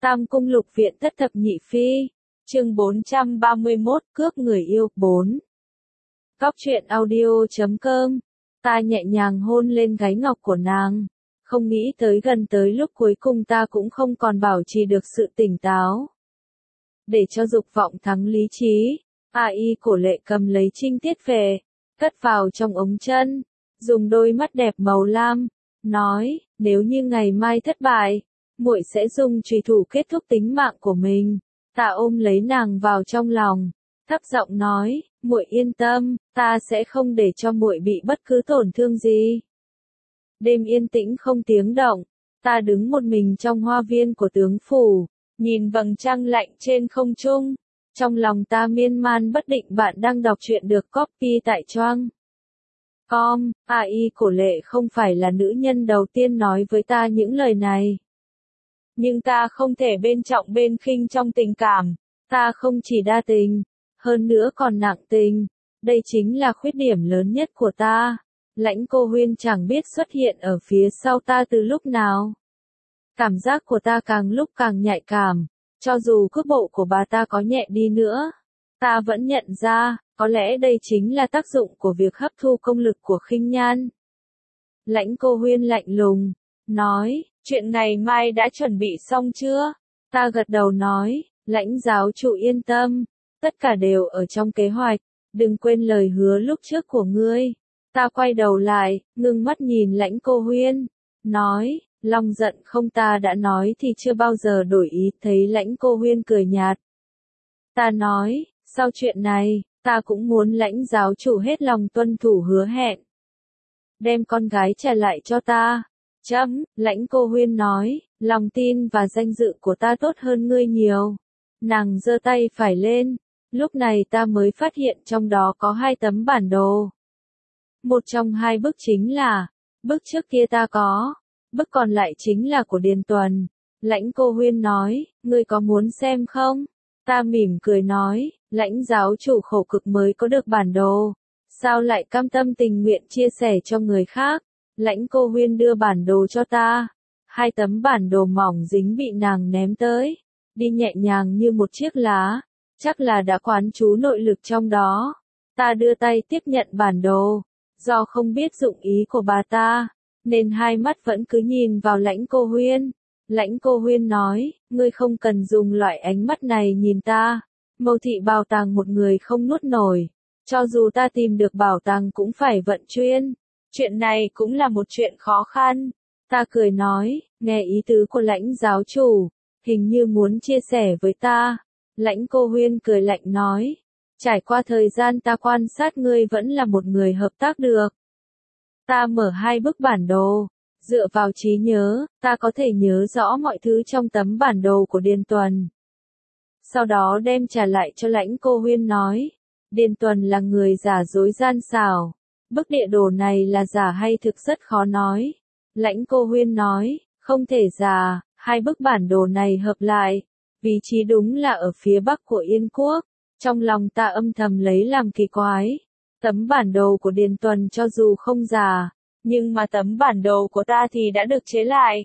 Tam cung lục viện thất thập nhị phi. Chương 431 cướp người yêu 4. Cóc truyện audio.com. Ta nhẹ nhàng hôn lên gáy ngọc của nàng. Không nghĩ tới gần tới lúc cuối cùng ta cũng không còn bảo trì được sự tỉnh táo. Để cho dục vọng thắng lý trí, AI cổ lệ cầm lấy trinh tiết về, cất vào trong ống chân, dùng đôi mắt đẹp màu lam, nói, nếu như ngày mai thất bại, muội sẽ dùng chùy thủ kết thúc tính mạng của mình. Ta ôm lấy nàng vào trong lòng, thấp giọng nói, muội yên tâm, ta sẽ không để cho muội bị bất cứ tổn thương gì. Đêm yên tĩnh không tiếng động, ta đứng một mình trong hoa viên của tướng phủ, nhìn vầng trăng lạnh trên không trung. Trong lòng ta miên man bất định. Bạn đang đọc truyện được copy tại Choang com. AI cổ lệ không phải là nữ nhân đầu tiên nói với ta những lời này. Nhưng ta không thể bên trọng bên khinh trong tình cảm. Ta không chỉ đa tình, hơn nữa còn nặng tình. Đây chính là khuyết điểm lớn nhất của ta. Lãnh Cô Huyên chẳng biết xuất hiện ở phía sau ta từ lúc nào. Cảm giác của ta càng lúc càng nhạy cảm. Cho dù cước bộ của bà ta có nhẹ đi nữa, ta vẫn nhận ra, có lẽ đây chính là tác dụng của việc hấp thu công lực của khinh nhan. Lãnh Cô Huyên lạnh lùng, nói, chuyện này mai đã chuẩn bị xong chưa? Ta gật đầu nói, lãnh giáo chủ yên tâm, tất cả đều ở trong kế hoạch, đừng quên lời hứa lúc trước của ngươi. Ta quay đầu lại, ngưng mắt nhìn Lãnh Cô Huyên, nói, lòng giận không, ta đã nói thì chưa bao giờ đổi ý. Thấy Lãnh Cô Huyên cười nhạt. Ta nói, sau chuyện này, ta cũng muốn lãnh giáo chủ hết lòng tuân thủ hứa hẹn. Đem con gái trả lại cho ta. Lãnh Cô Huyên nói, lòng tin và danh dự của ta tốt hơn ngươi nhiều. Nàng giơ tay phải lên, lúc này ta mới phát hiện trong đó có 2 tấm bản đồ. Một trong 2 bức chính là, bức trước kia ta có. Bức còn lại chính là của Điền Tuần. Lãnh Cô Huyên nói, ngươi có muốn xem không? Ta mỉm cười nói, lãnh giáo chủ khổ cực mới có được bản đồ. Sao lại cam tâm tình nguyện chia sẻ cho người khác? Lãnh Cô Huyên đưa bản đồ cho ta. 2 tấm bản đồ mỏng dính bị nàng ném tới. Đi nhẹ nhàng như một chiếc lá. Chắc là đã quán trú nội lực trong đó. Ta đưa tay tiếp nhận bản đồ. Do không biết dụng ý của bà ta, nên 2 mắt vẫn cứ nhìn vào Lãnh Cô Huyên. Lãnh Cô Huyên nói, ngươi không cần dùng loại ánh mắt này nhìn ta. Mâu thị bảo tàng một người không nuốt nổi. Cho dù ta tìm được bảo tàng cũng phải vận chuyên. Chuyện này cũng là một chuyện khó khăn. Ta cười nói, nghe ý tứ của lãnh giáo chủ, hình như muốn chia sẻ với ta. Lãnh Cô Huyên cười lạnh nói, trải qua thời gian ta quan sát ngươi vẫn là một người hợp tác được. Ta mở 2 bức bản đồ, dựa vào trí nhớ, ta có thể nhớ rõ mọi thứ trong tấm bản đồ của Điền Tuần. Sau đó đem trả lại cho Lãnh Cô Huyên nói, Điền Tuần là người giả dối gian xảo, bức địa đồ này là giả hay thực rất khó nói. Lãnh Cô Huyên nói, không thể giả, 2 bức bản đồ này hợp lại, vị trí đúng là ở phía bắc của Yên Quốc. Trong lòng ta âm thầm lấy làm kỳ quái. Tấm bản đồ của Điền Tuần cho dù không giả, nhưng mà tấm bản đồ của ta thì đã được chế lại.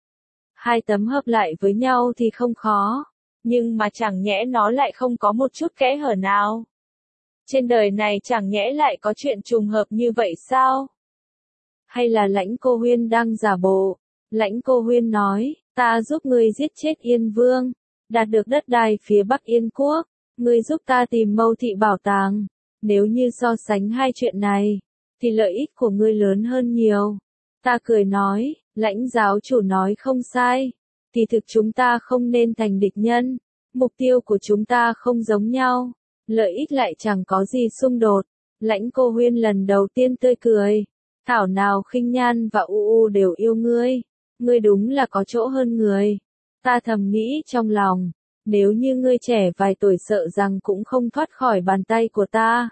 2 tấm hợp lại với nhau thì không khó, nhưng mà chẳng nhẽ nó lại không có một chút kẽ hở nào. Trên đời này chẳng nhẽ lại có chuyện trùng hợp như vậy sao? Hay là Lãnh Cô Huyên đang giả bộ? Lãnh Cô Huyên nói, ta giúp ngươi giết chết Yên Vương, đạt được đất đai phía Bắc Yên Quốc, ngươi giúp ta tìm Mâu thị bảo tàng. Nếu như so sánh 2 chuyện này, thì lợi ích của ngươi lớn hơn nhiều. Ta cười nói, lãnh giáo chủ nói không sai. Kỳ thực chúng ta không nên thành địch nhân. Mục tiêu của chúng ta không giống nhau. Lợi ích lại chẳng có gì xung đột. Lãnh Cô Huyên lần đầu tiên tươi cười. Thảo nào khinh nhan và u đều yêu ngươi. Ngươi đúng là có chỗ hơn người. Ta thầm nghĩ trong lòng. Nếu như ngươi trẻ vài tuổi sợ rằng cũng không thoát khỏi bàn tay của ta.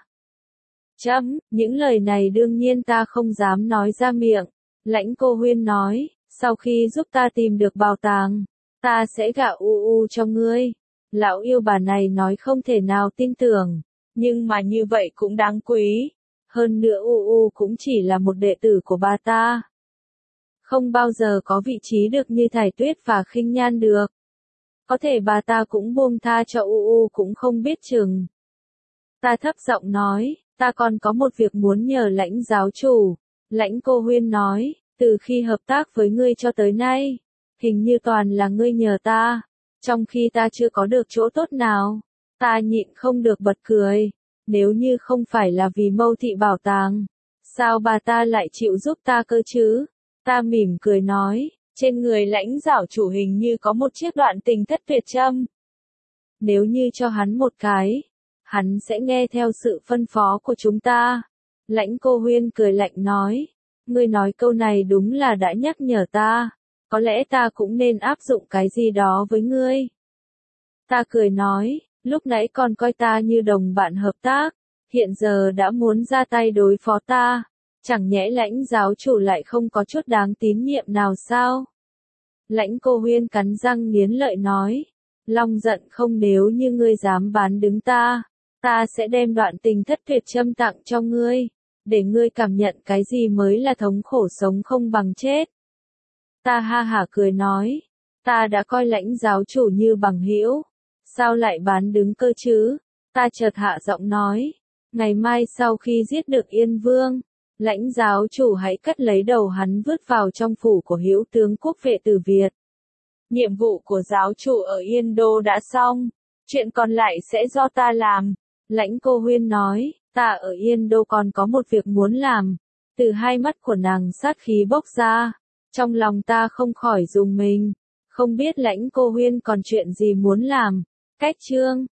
Những lời này đương nhiên ta không dám nói ra miệng. Lãnh Cô Huyên nói, sau khi giúp ta tìm được bảo tàng, ta sẽ gả u cho ngươi. Lão yêu bà này nói không thể nào tin tưởng, nhưng mà như vậy cũng đáng quý. Hơn nữa u cũng chỉ là một đệ tử của bà ta. Không bao giờ có vị trí được như Thải Tuyết và khinh nhan được. Có thể bà ta cũng buông tha cho UU cũng không biết chừng. Ta thấp giọng nói, ta còn có một việc muốn nhờ Lãnh giáo chủ. Lãnh Cô Huyên nói, từ khi hợp tác với ngươi cho tới nay, hình như toàn là ngươi nhờ ta, trong khi ta chưa có được chỗ tốt nào. Ta nhịn không được bật cười, nếu như không phải là vì Mâu Thị bảo tàng, sao bà ta lại chịu giúp ta cơ chứ? Ta mỉm cười nói, trên người Lãnh giáo chủ hình như có một chiếc đoạn tình thất tuyệt châm. Nếu như cho hắn một cái, hắn sẽ nghe theo sự phân phó của chúng ta. Lãnh Cô Huyên cười lạnh nói, ngươi nói câu này đúng là đã nhắc nhở ta, có lẽ ta cũng nên áp dụng cái gì đó với ngươi. Ta cười nói, lúc nãy còn coi ta như đồng bạn hợp tác, hiện giờ đã muốn ra tay đối phó ta, chẳng nhẽ Lãnh giáo chủ lại không có chút đáng tín nhiệm nào sao? Lãnh Cô Huyên cắn răng nghiến lợi nói, Long giận không, nếu như ngươi dám bán đứng ta, ta sẽ đem đoạn tình thất tuyệt châm tặng cho ngươi, để ngươi cảm nhận cái gì mới là thống khổ sống không bằng chết. Ta ha hả cười nói, ta đã coi Lãnh giáo chủ như bằng hữu, sao lại bán đứng cơ chứ? Ta chợt hạ giọng nói, ngày mai sau khi giết được Yên Vương, Lãnh giáo chủ hãy cắt lấy đầu hắn vứt vào trong phủ của hữu tướng quốc vệ Từ Việt. Nhiệm vụ của giáo chủ ở Yên Đô đã xong, chuyện còn lại sẽ do ta làm. Lãnh Cô Huyên nói, ta ở Yên Đô còn có một việc muốn làm. Từ hai mắt của nàng sát khí bốc ra, trong lòng ta không khỏi rùng mình, không biết Lãnh Cô Huyên còn chuyện gì muốn làm. Cách chương